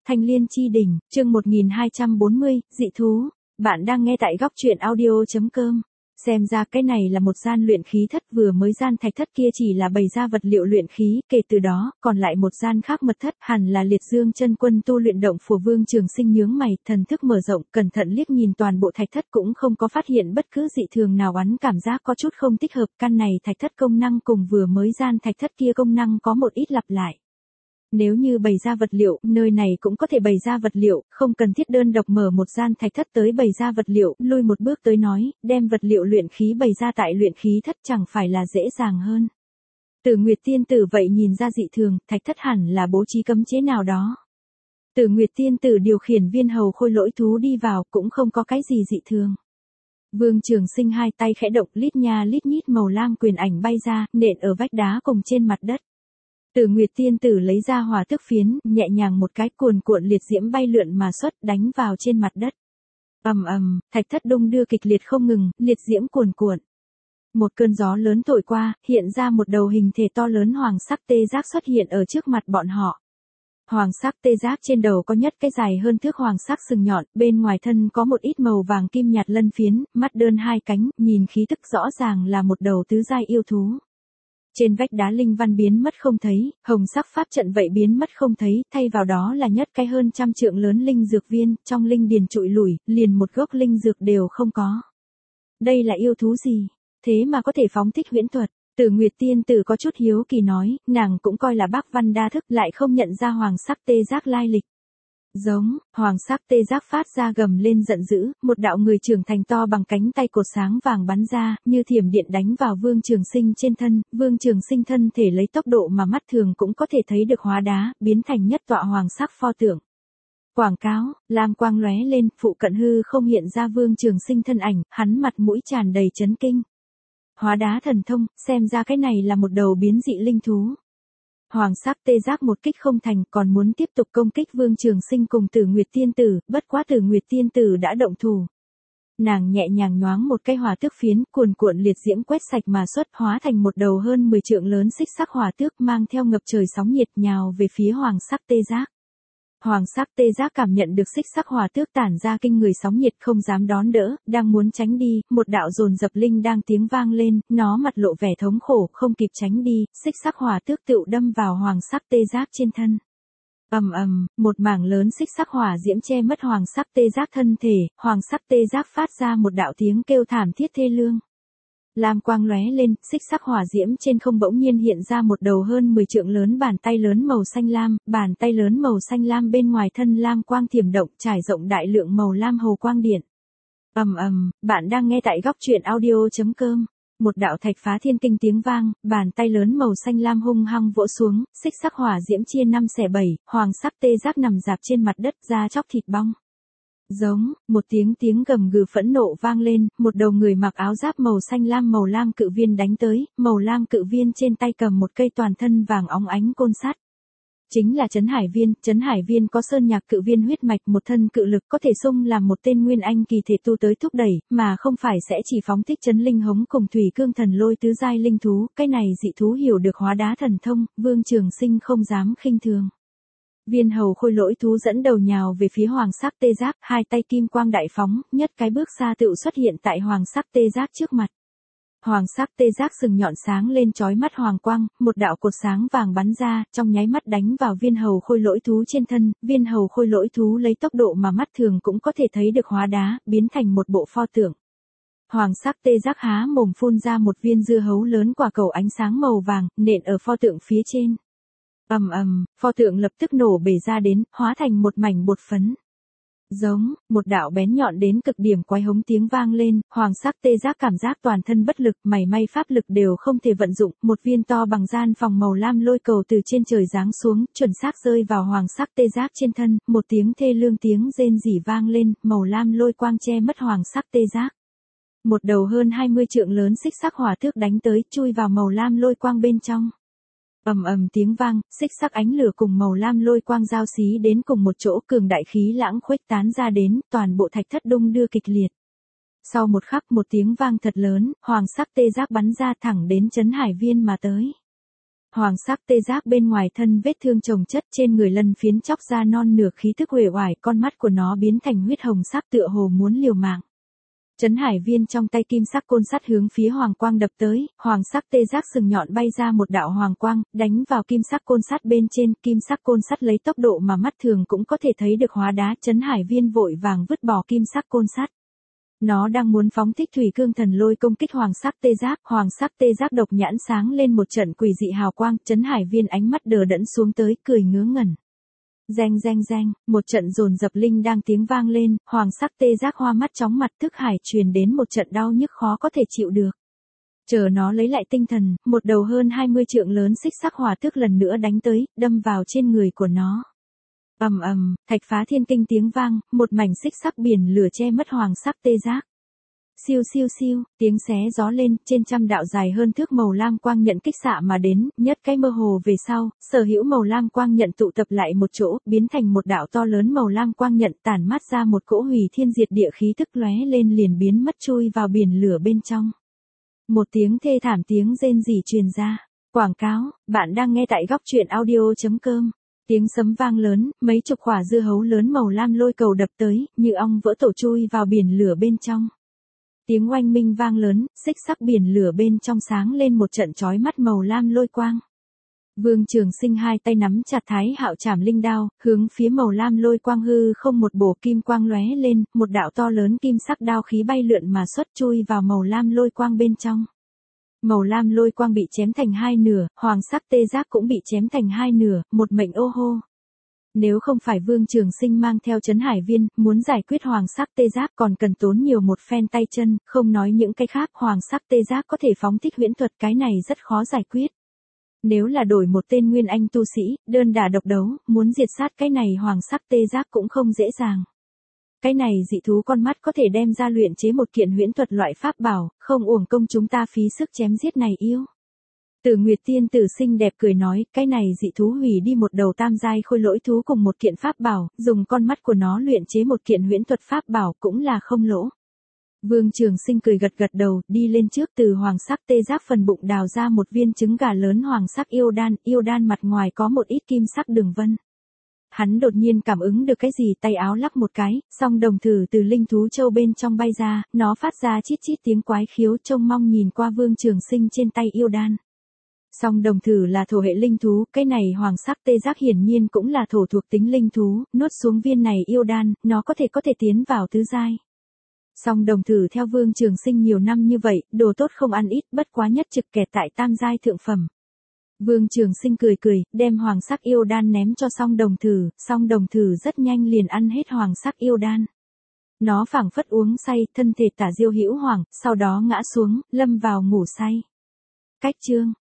Thanh Liên Chi Đỉnh, chương 1240, dị thú. Bạn đang nghe tại góc truyện audio.com. Xem ra cái này là một gian luyện khí thất, vừa mới gian thạch thất kia chỉ là bày ra vật liệu luyện khí, kể từ đó, còn lại một gian khác mật thất, hẳn là Liệt Dương chân quân tu luyện động phủ. Vương Trường Sinh nhướng mày, thần thức mở rộng, cẩn thận liếc nhìn toàn bộ thạch thất cũng không có phát hiện bất cứ dị thường nào, hắn cảm giác có chút không thích hợp, căn này thạch thất công năng cùng vừa mới gian thạch thất kia công năng có một ít lặp lại. Nếu như bày ra vật liệu, nơi này cũng có thể bày ra vật liệu, không cần thiết đơn độc mở một gian thạch thất tới bày ra vật liệu, lui một bước tới nói, đem vật liệu luyện khí bày ra tại luyện khí thất chẳng phải là dễ dàng hơn. Tử Nguyệt Tiên Tử vậy nhìn ra dị thường, thạch thất hẳn là bố trí cấm chế nào đó. Tử Nguyệt Tiên Tử điều khiển viên hầu khôi lỗi thú đi vào, cũng không có cái gì dị thường. Vương Trường Sinh hai tay khẽ động, lít nha lít nhít màu lam quyền ảnh bay ra, nện ở vách đá cùng trên mặt đất. Tử Nguyệt Tiên Tử lấy ra hỏa tức phiến, nhẹ nhàng một cái, cuồn cuộn liệt diễm bay lượn mà xuất, đánh vào trên mặt đất. Ầm ầm, thạch thất đung đưa kịch liệt không ngừng, liệt diễm cuồn cuộn. Một cơn gió lớn thổi qua, hiện ra một đầu hình thể to lớn hoàng sắc tê giác xuất hiện ở trước mặt bọn họ. Hoàng sắc tê giác trên đầu có nhất cái dài hơn thước hoàng sắc sừng nhọn, bên ngoài thân có một ít màu vàng kim nhạt lân phiến, mắt đơn hai cánh, nhìn khí tức rõ ràng là một đầu tứ giai yêu thú. Trên vách đá linh văn biến mất không thấy, hồng sắc pháp trận vậy biến mất không thấy, thay vào đó là nhất cái hơn 100 trượng lớn linh dược viên, trong linh điền trụi lủi, liền một gốc linh dược đều không có. Đây là yêu thú gì? Thế mà có thể phóng thích huyễn thuật. Tử Nguyệt Tiên Tử có chút hiếu kỳ nói, nàng cũng coi là Bác Văn đa thức, lại không nhận ra hoàng sắc tê giác lai lịch. Giống, hoàng sắc tê giác phát ra gầm lên giận dữ, một đạo người trưởng thành to bằng cánh tay cột sáng vàng bắn ra, như thiểm điện đánh vào Vương Trường Sinh trên thân. Vương Trường Sinh thân thể lấy tốc độ mà mắt thường cũng có thể thấy được hóa đá, biến thành nhất tọa hoàng sắc pho tượng. Quảng cáo, lam quang lóe lên, phụ cận hư không hiện ra Vương Trường Sinh thân ảnh, hắn mặt mũi tràn đầy chấn kinh. Hóa đá thần thông, xem ra cái này là một đầu biến dị linh thú. Hoàng sắc tê giác một kích không thành, còn muốn tiếp tục công kích Vương Trường Sinh cùng Tử Nguyệt Tiên Tử, bất quá Tử Nguyệt Tiên Tử đã động thủ. Nàng nhẹ nhàng nhoáng một cái hỏa tước phiến, cuồn cuộn liệt diễm quét sạch mà xuất, hóa thành một đầu hơn 10 trượng lớn xích sắc hỏa tước, mang theo ngập trời sóng nhiệt nhào về phía hoàng sắc tê giác. Hoàng sắc tê giác cảm nhận được xích sắc hỏa tước tản ra kinh người sóng nhiệt, không dám đón đỡ, đang muốn tránh đi, một đạo dồn dập linh đang tiếng vang lên, nó mặt lộ vẻ thống khổ, không kịp tránh đi, xích sắc hỏa tước tựu đâm vào hoàng sắc tê giác trên thân. Ầm ầm, một mảng lớn xích sắc hỏa diễm che mất hoàng sắc tê giác thân thể, hoàng sắc tê giác phát ra một đạo tiếng kêu thảm thiết thê lương. Lam quang lóe lên, xích sắc hỏa diễm trên không bỗng nhiên hiện ra một đầu hơn 10 trượng lớn bàn tay lớn màu xanh lam, bàn tay lớn màu xanh lam bên ngoài thân lam quang thiểm động, trải rộng đại lượng màu lam hồ quang điện. Ầm ầm, bạn đang nghe tại góc truyện audio.com. Một đạo thạch phá thiên kinh tiếng vang, bàn tay lớn màu xanh lam hung hăng vỗ xuống, xích sắc hỏa diễm chia 5/7, hoàng sắc tê giác nằm rạp trên mặt đất, da chóc thịt bong. Giống, một tiếng gầm gừ phẫn nộ vang lên, một đầu người mặc áo giáp màu xanh lam màu lam cự viên đánh tới, màu lam cự viên trên tay cầm một cây toàn thân vàng óng ánh côn sắt. Chính là Trấn Hải Viên có sơn nhạc cự viên huyết mạch, một thân cự lực có thể xung làm một tên nguyên anh kỳ thể tu tới thúc đẩy, mà không phải sẽ chỉ phóng thích chấn linh hống cùng thủy cương thần lôi tứ giai linh thú, cái này dị thú hiểu được hóa đá thần thông, Vương Trường Sinh không dám khinh thường. Viên hầu khôi lỗi thú dẫn đầu nhào về phía hoàng sắc tê giác, hai tay kim quang đại phóng, nhất cái bước xa tựu xuất hiện tại hoàng sắc tê giác trước mặt. Hoàng sắc tê giác sừng nhọn sáng lên chói mắt hoàng quang, một đạo cột sáng vàng bắn ra, trong nháy mắt đánh vào viên hầu khôi lỗi thú trên thân, viên hầu khôi lỗi thú lấy tốc độ mà mắt thường cũng có thể thấy được hóa đá, biến thành một bộ pho tượng. Hoàng sắc tê giác há mồm phun ra một viên dưa hấu lớn quả cầu ánh sáng màu vàng, nện ở pho tượng phía trên. Ầm ầm, pho tượng lập tức nổ bể ra đến, hóa thành một mảnh bột phấn. Giống, một đạo bén nhọn đến cực điểm quái hống tiếng vang lên, hoàng sắc tê giác cảm giác toàn thân bất lực, mảy may pháp lực đều không thể vận dụng, một viên to bằng gian phòng màu lam lôi cầu từ trên trời giáng xuống, chuẩn xác rơi vào hoàng sắc tê giác trên thân, một tiếng thê lương tiếng rên rỉ vang lên, màu lam lôi quang che mất hoàng sắc tê giác. Một đầu hơn 20 trượng lớn xích sắc hỏa tước đánh tới, chui vào màu lam lôi quang bên trong. Ầm ầm tiếng vang, xích sắc ánh lửa cùng màu lam lôi quang giao xí đến cùng một chỗ, cường đại khí lãng khuếch tán ra đến, toàn bộ thạch thất đung đưa kịch liệt. Sau một khắc một tiếng vang thật lớn, hoàng sắc tê giác bắn ra thẳng đến Trấn Hải Viên mà tới. Hoàng sắc tê giác bên ngoài thân vết thương chồng chất, trên người lân phiến chóc ra non nửa, khí tức uể oải, con mắt của nó biến thành huyết hồng sắc tựa hồ muốn liều mạng. Trấn Hải Viên trong tay kim sắc côn sắt hướng phía hoàng quang đập tới, hoàng sắc tê giác sừng nhọn bay ra một đạo hoàng quang, đánh vào kim sắc côn sắt bên trên, kim sắc côn sắt lấy tốc độ mà mắt thường cũng có thể thấy được hóa đá. Trấn Hải Viên vội vàng vứt bỏ kim sắc côn sắt. Nó đang muốn phóng thích thủy cương thần lôi công kích hoàng sắc tê giác độc nhãn sáng lên một trận quỷ dị hào quang, Trấn Hải Viên ánh mắt đờ đẫn xuống tới, cười ngớ ngẩn. Reng reng reng, một trận dồn dập linh đang tiếng vang lên, hoàng sắc tê giác hoa mắt chóng mặt, thức hải truyền đến một trận đau nhức khó có thể chịu được. Chờ nó lấy lại tinh thần, một đầu hơn 20 trượng lớn xích sắc hỏa tước lần nữa đánh tới, đâm vào trên người của nó. Ầm ầm, thạch phá thiên kinh tiếng vang, một mảnh xích sắc biển lửa che mất hoàng sắc tê giác. Siêu siêu siêu, tiếng xé gió lên, trên trăm đạo dài hơn thước màu lam quang nhận kích xạ mà đến, nhất cái mơ hồ về sau, sở hữu màu lam quang nhận tụ tập lại một chỗ, biến thành một đạo to lớn màu lam quang nhận, tản mát ra một cỗ hủy thiên diệt địa khí tức, lóe lên liền biến mất chui vào biển lửa bên trong. Một tiếng thê thảm tiếng rên rỉ truyền ra. Quảng cáo, bạn đang nghe tại góc truyện audio.com. Tiếng sấm vang lớn, mấy chục quả dưa hấu lớn màu lam lôi cầu đập tới, như ong vỡ tổ chui vào biển lửa bên trong. Tiếng oanh minh vang lớn, xích sắc biển lửa bên trong sáng lên một trận chói mắt màu lam lôi quang. Vương Trường Sinh hai tay nắm chặt Thái Hạo Trảm Linh đao, hướng phía màu lam lôi quang hư không một bổ kim quang lóe lên, một đạo to lớn kim sắc đao khí bay lượn mà xuất chui vào màu lam lôi quang bên trong. Màu lam lôi quang bị chém thành hai nửa, hoàng sắc tê giác cũng bị chém thành hai nửa, một mệnh ô hô. Nếu không phải Vương Trường Sinh mang theo Trấn Hải Viên, muốn giải quyết hoàng sắc tê giác còn cần tốn nhiều một phen tay chân, không nói những cái khác, hoàng sắc tê giác có thể phóng thích huyễn thuật, cái này rất khó giải quyết. Nếu là đổi một tên nguyên anh tu sĩ, đơn đả độc đấu, muốn diệt sát cái này hoàng sắc tê giác cũng không dễ dàng. Cái này dị thú con mắt có thể đem ra luyện chế một kiện huyễn thuật loại pháp bảo, không uổng công chúng ta phí sức chém giết này yêu. Tử Nguyệt Tiên tử xinh đẹp cười nói, cái này dị thú hủy đi một đầu tam giai khôi lỗi thú cùng một kiện pháp bảo, dùng con mắt của nó luyện chế một kiện huyễn thuật pháp bảo cũng là không lỗ. Vương Trường Sinh cười gật gật đầu, đi lên trước, từ hoàng sắc tê giác phần bụng đào ra một viên trứng gà lớn hoàng sắc yêu đan mặt ngoài có một ít kim sắc đường vân. Hắn đột nhiên cảm ứng được cái gì, tay áo lắc một cái, song đồng thử từ linh thú châu bên trong bay ra, nó phát ra chít chít tiếng quái khiếu, trông mong nhìn qua Vương Trường Sinh trên tay yêu đan. Song đồng thử là thổ hệ linh thú, cái này hoàng sắc tê giác hiển nhiên cũng là thổ thuộc tính linh thú, nuốt xuống viên này yêu đan, nó có thể tiến vào tứ giai. Song đồng thử theo Vương Trường Sinh nhiều năm như vậy, đồ tốt không ăn ít, bất quá nhất trực kẹt tại tam giai thượng phẩm. Vương Trường Sinh cười cười, đem hoàng sắc yêu đan ném cho song đồng thử rất nhanh liền ăn hết hoàng sắc yêu đan. Nó phảng phất uống say, thân thể tả diêu hữu hoàng, sau đó ngã xuống, lâm vào ngủ say. Cách chương